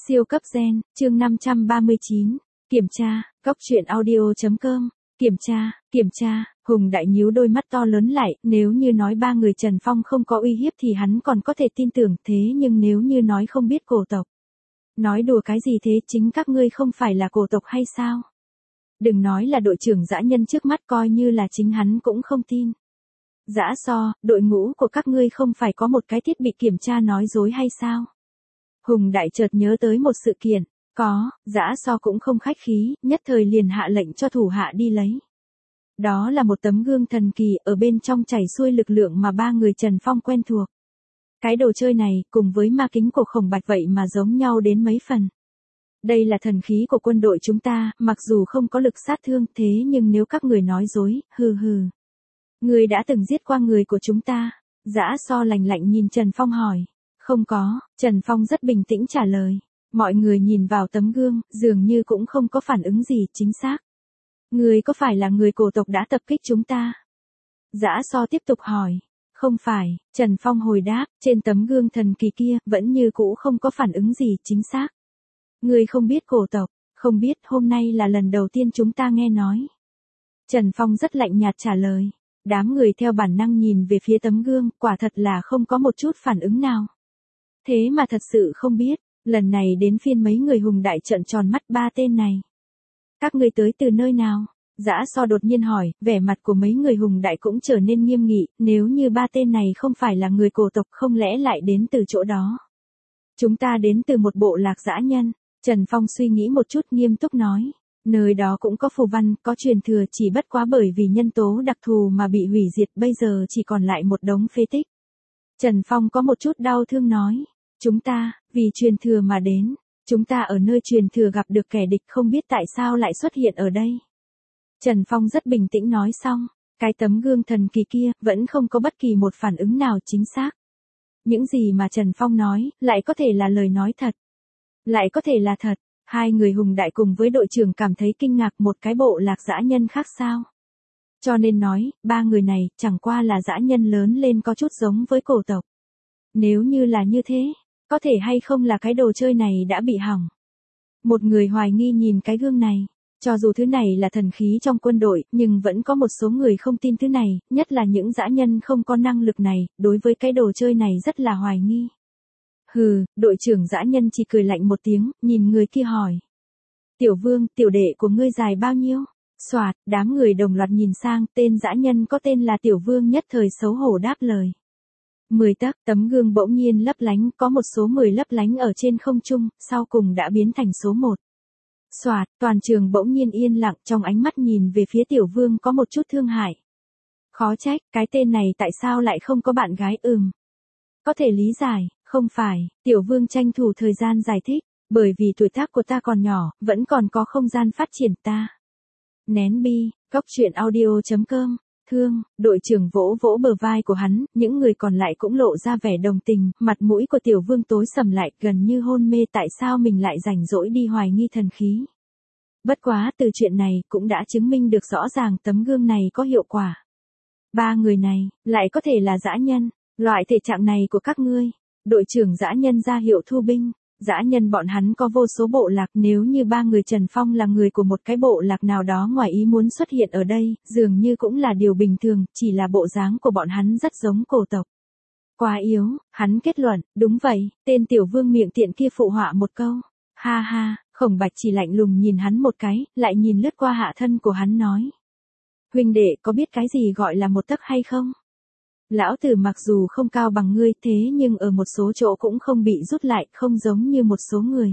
Siêu cấp gen, chương 539. Kiểm tra, góc truyện audio.com. Kiểm tra, Hùng Đại nhíu đôi mắt to lớn lại, nếu như nói ba người Trần Phong không có uy hiếp thì hắn còn có thể tin tưởng, thế nhưng nếu như nói không biết cổ tộc. Nói đùa cái gì thế, chính các ngươi không phải là cổ tộc hay sao? Đừng nói là đội trưởng dã nhân trước mắt, coi như là chính hắn cũng không tin. Dã So, đội ngũ của các ngươi không phải có một cái thiết bị kiểm tra nói dối hay sao? Hùng Đại chợt nhớ tới một sự kiện, có, Dã So cũng không khách khí, nhất thời liền hạ lệnh cho thủ hạ đi lấy. Đó là một tấm gương thần kỳ, ở bên trong chảy xuôi lực lượng mà ba người Trần Phong quen thuộc. Cái đồ chơi này, cùng với ma kính của Khổng Bạch vậy mà giống nhau đến mấy phần. Đây là thần khí của quân đội chúng ta, mặc dù không có lực sát thương, thế nhưng nếu các người nói dối, hừ hừ. Người đã từng giết qua người của chúng ta. Dã So lạnh lạnh nhìn Trần Phong hỏi. Không có, Trần Phong rất bình tĩnh trả lời. Mọi người nhìn vào tấm gương, dường như cũng không có phản ứng gì, chính xác. Người có phải là người cổ tộc đã tập kích chúng ta? Dã So tiếp tục hỏi. Không phải, Trần Phong hồi đáp, trên tấm gương thần kỳ kia, vẫn như cũ không có phản ứng gì, chính xác. Người không biết cổ tộc, không biết, hôm nay là lần đầu tiên chúng ta nghe nói. Trần Phong rất lạnh nhạt trả lời. Đám người theo bản năng nhìn về phía tấm gương, quả thật là không có một chút phản ứng nào. Thế mà thật sự không biết, lần này đến phiên mấy người Hùng Đại trợn tròn mắt, ba tên này. Các ngươi tới từ nơi nào? Dã So đột nhiên hỏi, vẻ mặt của mấy người Hùng Đại cũng trở nên nghiêm nghị, nếu như ba tên này không phải là người cổ tộc không lẽ lại đến từ chỗ đó. Chúng ta đến từ một bộ lạc dã nhân. Trần Phong suy nghĩ một chút nghiêm túc nói. Nơi đó cũng có phù văn, có truyền thừa, chỉ bất quá bởi vì nhân tố đặc thù mà bị hủy diệt, bây giờ chỉ còn lại một đống phế tích. Trần Phong có một chút đau thương nói. Chúng ta, vì truyền thừa mà đến. Chúng ta ở nơi truyền thừa gặp được kẻ địch, không biết tại sao lại xuất hiện ở đây. Trần Phong rất bình tĩnh nói xong. Cái tấm gương thần kỳ kia, vẫn không có bất kỳ một phản ứng nào chính xác. Những gì mà Trần Phong nói, lại có thể là lời nói thật. Lại có thể là thật. Hai người Hùng Đại cùng với đội trưởng cảm thấy kinh ngạc, một cái bộ lạc dã nhân khác sao. Cho nên nói, ba người này, chẳng qua là dã nhân lớn lên có chút giống với cổ tộc. Nếu như là như thế, có thể hay không là cái đồ chơi này đã bị hỏng. Một người hoài nghi nhìn cái gương này. Cho dù thứ này là thần khí trong quân đội, nhưng vẫn có một số người không tin thứ này, nhất là những dã nhân không có năng lực này, đối với cái đồ chơi này rất là hoài nghi. Hừ, đội trưởng dã nhân chỉ cười lạnh một tiếng, nhìn người kia hỏi. Tiểu Vương, tiểu đệ của ngươi dài bao nhiêu? Soạt, đám người đồng loạt nhìn sang, tên dã nhân có tên là Tiểu Vương nhất thời xấu hổ đáp lời. 10 tấc, tấm gương bỗng nhiên lấp lánh, có một số 10 lấp lánh ở trên không trung, sau cùng đã biến thành số 1. Soạt, toàn trường bỗng nhiên yên lặng, trong ánh mắt nhìn về phía Tiểu Vương có một chút thương hại. Khó trách, cái tên này tại sao lại không có bạn gái, Có thể lý giải, không phải, Tiểu Vương tranh thủ thời gian giải thích, bởi vì tuổi tác của ta còn nhỏ, vẫn còn có không gian phát triển ta. Nén bi, góc truyện audio.com, đội trưởng vỗ vỗ bờ vai của hắn, những người còn lại cũng lộ ra vẻ đồng tình, mặt mũi của Tiểu Vương tối sầm lại, gần như hôn mê, tại sao mình lại rảnh rỗi đi hoài nghi thần khí. Bất quá, từ chuyện này, cũng đã chứng minh được rõ ràng tấm gương này có hiệu quả. Ba người này, lại có thể là dã nhân, loại thể trạng này của các ngươi. Đội trưởng dã nhân ra hiệu thu binh. Dã nhân bọn hắn có vô số bộ lạc, nếu như ba người Trần Phong là người của một cái bộ lạc nào đó ngoài ý muốn xuất hiện ở đây, dường như cũng là điều bình thường, chỉ là bộ dáng của bọn hắn rất giống cổ tộc. Quá yếu, hắn kết luận, đúng vậy, tên Tiểu Vương miệng tiện kia phụ họa một câu. Ha ha, Khổng Bạch chỉ lạnh lùng nhìn hắn một cái, lại nhìn lướt qua hạ thân của hắn nói. Huynh đệ có biết cái gì gọi là một tấc hay không? Lão tử mặc dù không cao bằng ngươi, thế nhưng ở một số chỗ cũng không bị rút lại, không giống như một số người.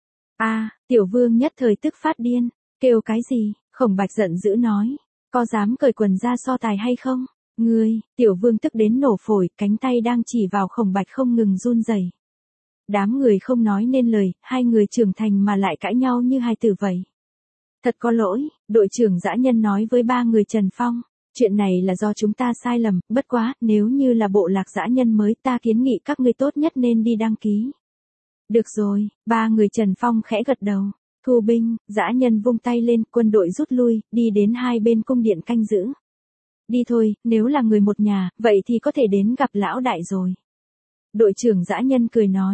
Tiểu Vương nhất thời tức phát điên, kêu cái gì? Khổng Bạch giận dữ nói, có dám cởi quần ra so tài hay không? Ngươi, Tiểu Vương tức đến nổ phổi, cánh tay đang chỉ vào Khổng Bạch không ngừng run rẩy. Đám người không nói nên lời, hai người trưởng thành mà lại cãi nhau như hai tử vậy. Thật có lỗi, đội trưởng dã nhân nói với ba người Trần Phong. Chuyện này là do chúng ta sai lầm, bất quá, nếu như là bộ lạc dã nhân mới, ta kiến nghị các ngươi tốt nhất nên đi đăng ký. Được rồi, ba người Trần Phong khẽ gật đầu. Thu binh, dã nhân vung tay lên, quân đội rút lui, đi đến hai bên cung điện canh giữ. Đi thôi, nếu là người một nhà, vậy thì có thể đến gặp lão đại rồi. Đội trưởng dã nhân cười nói.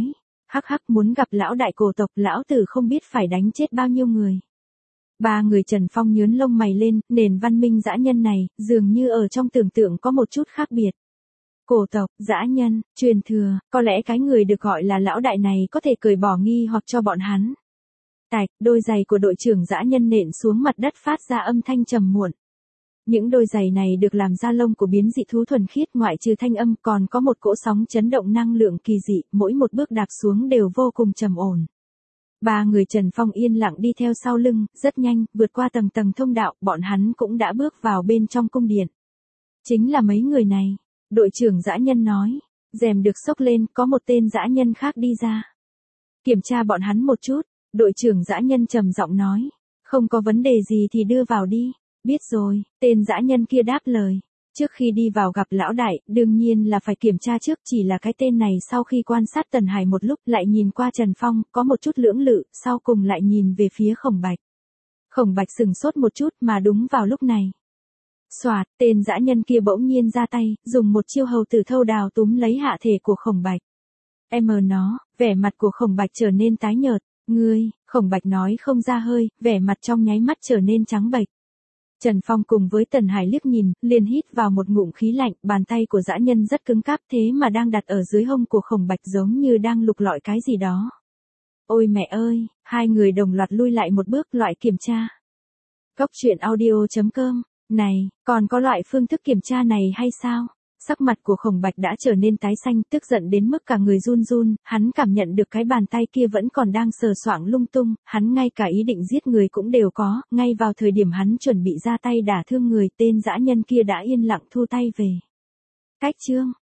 Hắc hắc, muốn gặp lão đại cổ tộc, lão tử không biết phải đánh chết bao nhiêu người. Ba người Trần Phong nhướng lông mày lên, nền văn minh dã nhân này, dường như ở trong tưởng tượng có một chút khác biệt. Cổ tộc, dã nhân, truyền thừa, có lẽ cái người được gọi là lão đại này có thể cởi bỏ nghi hoặc cho bọn hắn. Tạch, đôi giày của đội trưởng dã nhân nện xuống mặt đất phát ra âm thanh trầm muộn. Những đôi giày này được làm da lông của biến dị thú thuần khiết, ngoại trừ thanh âm còn có một cỗ sóng chấn động năng lượng kỳ dị, mỗi một bước đạp xuống đều vô cùng trầm ổn. Ba người Trần Phong yên lặng đi theo sau lưng, rất nhanh, vượt qua tầng tầng thông đạo, bọn hắn cũng đã bước vào bên trong cung điện. Chính là mấy người này, đội trưởng dã nhân nói, rèm được xốc lên, có một tên dã nhân khác đi ra. Kiểm tra bọn hắn một chút, đội trưởng dã nhân trầm giọng nói, không có vấn đề gì thì đưa vào đi. Biết rồi, tên dã nhân kia đáp lời. Trước khi đi vào gặp lão đại, đương nhiên là phải kiểm tra trước, chỉ là cái tên này sau khi quan sát Tần Hải một lúc lại nhìn qua Trần Phong, có một chút lưỡng lự, sau cùng lại nhìn về phía Khổng Bạch. Khổng Bạch sừng sốt một chút mà đúng vào lúc này. Soạt, tên dã nhân kia bỗng nhiên ra tay, dùng một chiêu hầu tử thâu đào túm lấy hạ thể của Khổng Bạch. Nó, vẻ mặt của Khổng Bạch trở nên tái nhợt. Ngươi, Khổng Bạch nói không ra hơi, vẻ mặt trong nháy mắt trở nên trắng bệch. Trần Phong cùng với Tần Hải liếc nhìn, liền hít vào một ngụm khí lạnh, bàn tay của dã nhân rất cứng cáp thế mà đang đặt ở dưới hông của Khổng Bạch giống như đang lục lọi cái gì đó. Ôi mẹ ơi, hai người đồng loạt lui lại một bước, loại kiểm tra. Cốc truyện audio.com, này, còn có loại phương thức kiểm tra này hay sao? Sắc mặt của Khổng Bạch đã trở nên tái xanh, tức giận đến mức cả người run run, hắn cảm nhận được cái bàn tay kia vẫn còn đang sờ soạng lung tung, hắn ngay cả ý định giết người cũng đều có, ngay vào thời điểm hắn chuẩn bị ra tay đả thương người, tên dã nhân kia đã yên lặng thu tay về. Cách chương